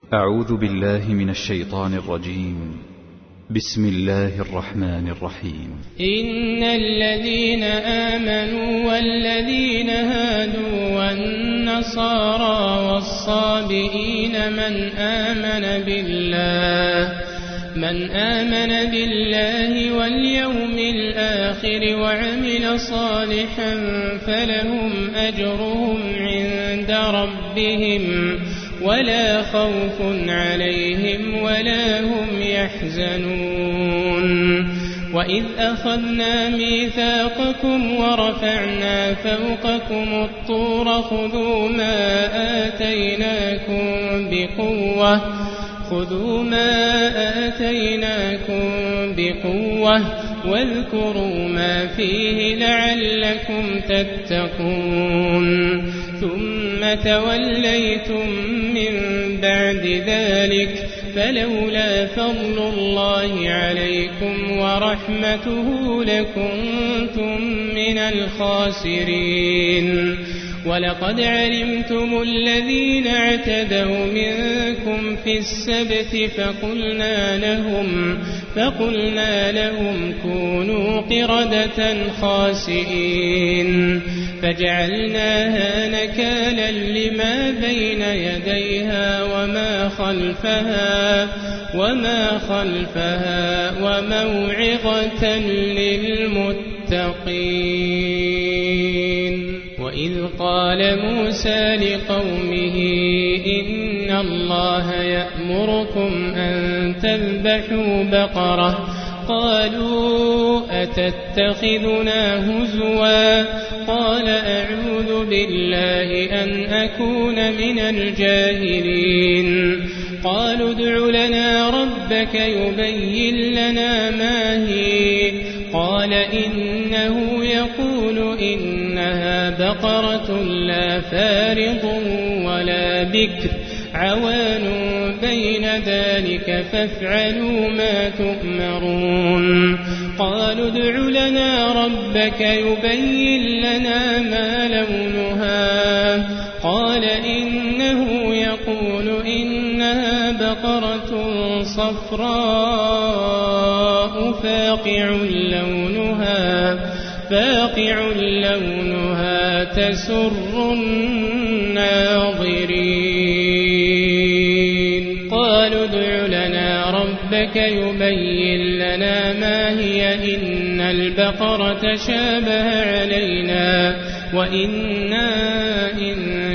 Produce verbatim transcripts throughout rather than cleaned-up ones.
أعوذ بالله من الشيطان الرجيم. بسم الله الرحمن الرحيم. إن الذين آمنوا والذين هادوا والنصارى والصابئين من آمن بالله من آمن بالله واليوم الآخر وعمل صالحا فلهم أجرهم عند ربهم ولا خوف عليهم ولا هم يحزنون. وإذ أخذنا ميثاقكم ورفعنا فوقكم الطور خذوا ما آتيناكم بقوة خذوا ما آتيناكم بقوة واذكروا ما فيه لعلكم تتقون. ثم توليتم من بعد ذلك فلولا فضل الله عليكم ورحمته لكنتم من الخاسرين. ولقد علمتم الذين اعتدوا منكم في السبت فقلنا لهم فقلنا لهم كونوا قردة خاسئين فجعلناها نكالا لما بين يديها وما خلفها وما خلفها وموعظة للمتقين. وإذ قال موسى لقومه إن الله يأمركم أن تذبحوا بقرة قالوا أتتخذنا هزوا قال أعوذ بالله أن أكون من الجاهلين. قالوا ادع لنا ربك يبين لنا ما هي قال إنه يقول إنها بقرة لا فارض ولا بكر عوان بين ذلك فافعلوا ما تؤمرون. قالوا ادع لنا ربك يبين لنا ما لونها قال إنه يقول إنها بقرة صفراء فاقع لونها فاقع لونها تسر الناظرين. قالوا ادع لنا ربك يبين لنا ما هي إن البقرة شابه علينا وإنا إن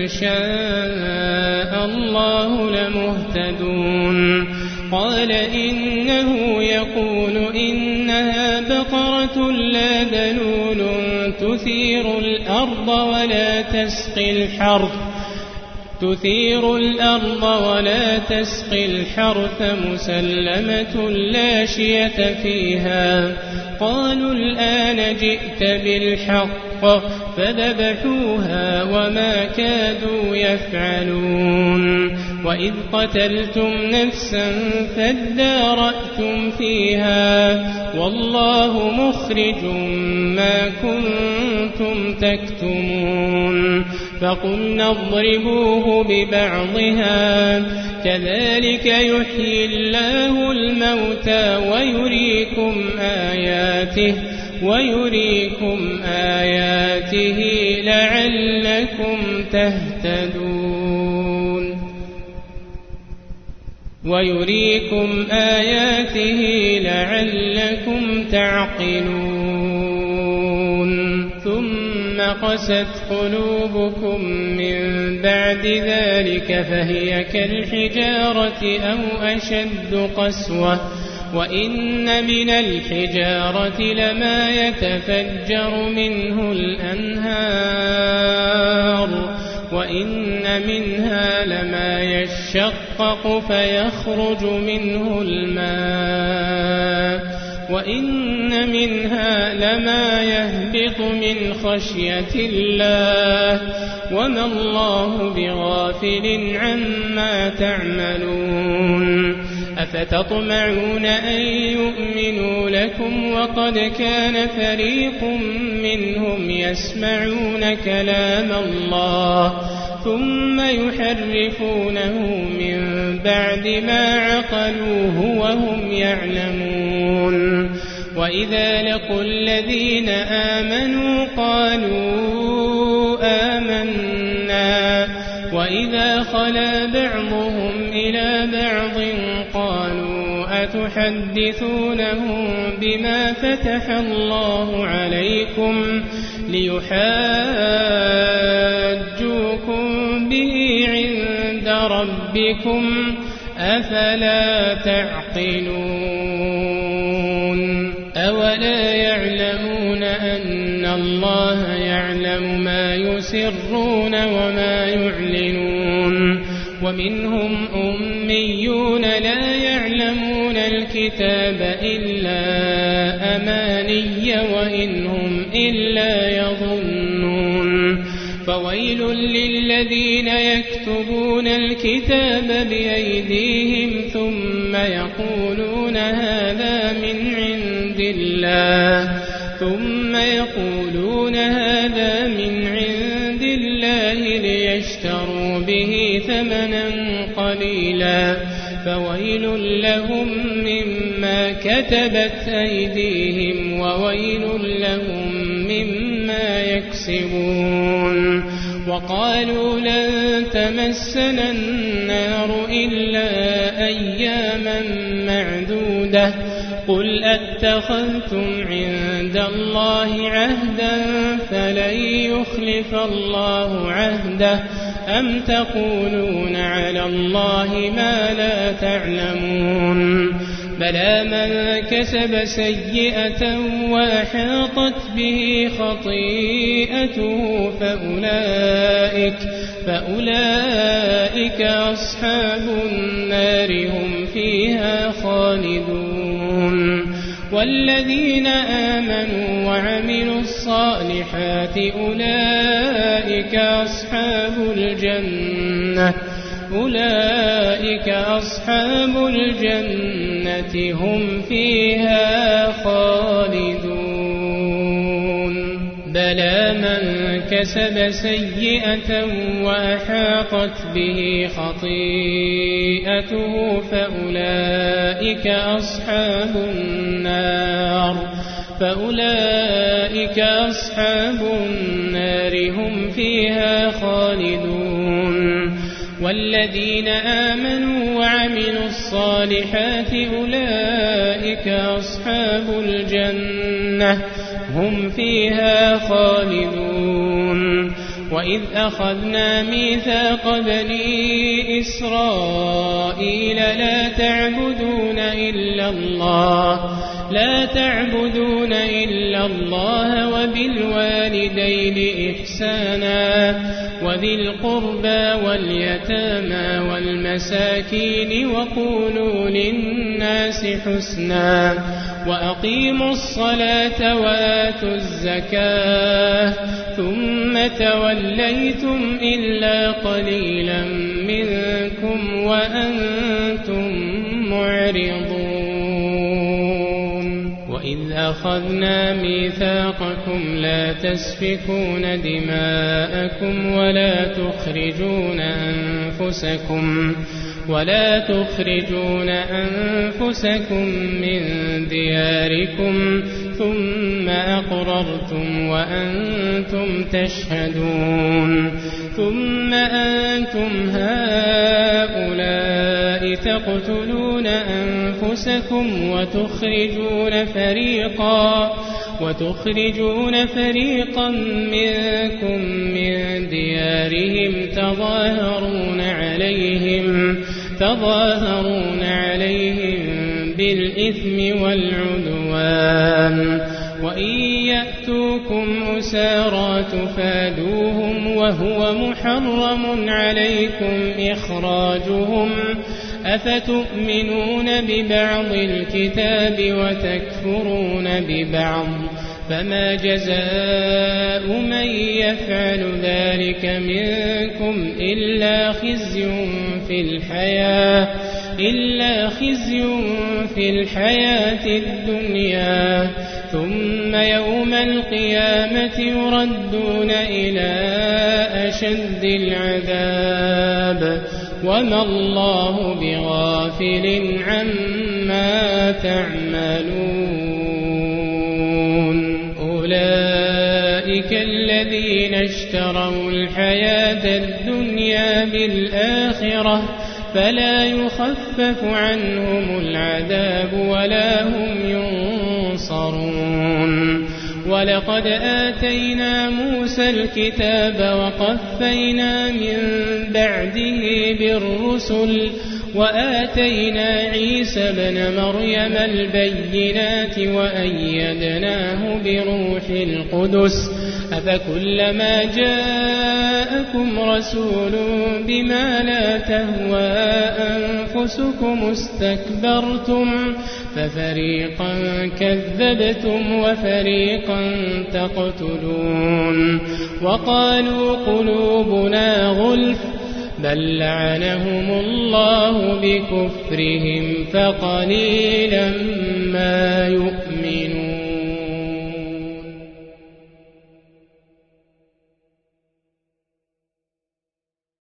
شاء الله لمهتدون. قال إنه يقول إنها بقرة لا ذلول تثير الأرض ولا تسقي الحرث تثير الأرض ولا تسقي الحرث مسلمة لا شية فيها. قالوا الآن جئت بالحق فذبحوها وما كادوا يفعلون. وإذ قتلتم نفسا فادارأتم فيها والله مخرج ما كنتم تكتمون. فقلنا اضربوه ببعضها كذلك يحيي الله الموتى ويريكم آياته ويريكم آياته لعلكم تهتدون ويريكم آياته لعلكم تعقلون. ثم قست قلوبكم من بعد ذلك فهي كالحجارة أو أشد قسوة وإن من الحجارة لما يتفجر منه الأنهار وإن منها لما يشقق فيخرج منه الماء وإن منها لما يهبط من خشية الله وما الله بغافل عما تعملون. أفتطمعون أن يؤمنوا لكم وقد كان فريق منهم يسمعون كلام الله ثم يحرفونه من بعد ما عقلوه وهم يعلمون وإذا لقوا الذين آمنوا قالوا آمنا وإذا خلا بعضهم إلى بعض قالوا أتحدثونهم بما فتح الله عليكم ليحاجوكم به عند ربكم أفلا تعقلون أولا يعلمون أن الله يعلم ما يسرون وما يعلنون ومنهم أميون لا يعلمون الكتاب إلا أماني وإن هم إلا يظنون فويل للذين يكتبون الكتاب بأيديهم ثم يقولون هذا من عند الله ثم يقولون هذا من عند الله ليشتروا به ثمنا قليلا فويل لهم مما كتبت أيديهم وويل لهم مما يكسبون وقالوا لن تمسنا النار إلا أياما معدودة قل أتخذتم عند الله عهدا فلن يخلف الله عهده أم تقولون على الله ما لا تعلمون بلى من كسب سيئة وأحاطت به خطيئته فأولئك, فأولئك أصحاب النار هم فيها خالدون والذين آمنوا وعملوا الصالحات أولئك أصحاب الجنة أولئك أصحاب الجنة هم فيها خالدون بلى من كسب سيئة وأحاطت به خطيئته فأولئك أصحاب النار فأولئك أصحاب النار هم فيها خالدون والذين آمنوا وعملوا الصالحات أولئك أصحاب الجنة هم فيها خالدون وإذ أخذنا ميثاق بني إسرائيل لا تعبدون إلا الله لا تعبدون إلا الله وبالوالدين إحسانا وذي القربى واليتامى والمساكين وقولوا للناس حسنا وأقيموا الصلاة وآتوا الزكاة ثم توليتم إلا قليلا منكم وأنتم معرضون وإذ أخذنا ميثاقكم لا تسفكون دماءكم ولا تخرجون أنفسكم ولا تخرجون أنفسكم من دياركم ثم أقررتم وأنتم تشهدون ثم أنتم هؤلاء تقتلون أنفسكم وتخرجون فريقا وتخرجون فريقا منكم من ديارهم تظاهرون عليهم تظاهرون عليهم بالإثم والعدوان وإن يأتوكم أسارى تفادوهم وهو محرم عليكم إخراجهم أفتؤمنون ببعض الكتاب وتكفرون ببعض فما جزاء من يفعل ذلك منكم إلا خزي في الحياة إلا خزي في الحياة الدنيا ثم يوم القيامة يردون إلى أشد العذاب وما الله بغافل عما تعملون أولئك الذين اشتروا الحياة الدنيا بالآخرة فلا يخفف عنهم العذاب ولا هم ينصرون ولقد آتينا موسى الكتاب وقفينا من بعده بالرسل وآتينا عيسى بن مريم البينات وأيدناه بروح القدس أفكلما جاءكم رسول بما لا تهوى أنفسكم استكبرتم ففريقا كذبتم وفريقا تقتلون وقالوا قلوبنا غلف بل لعنهم الله بكفرهم فقليلا ما يؤمنون.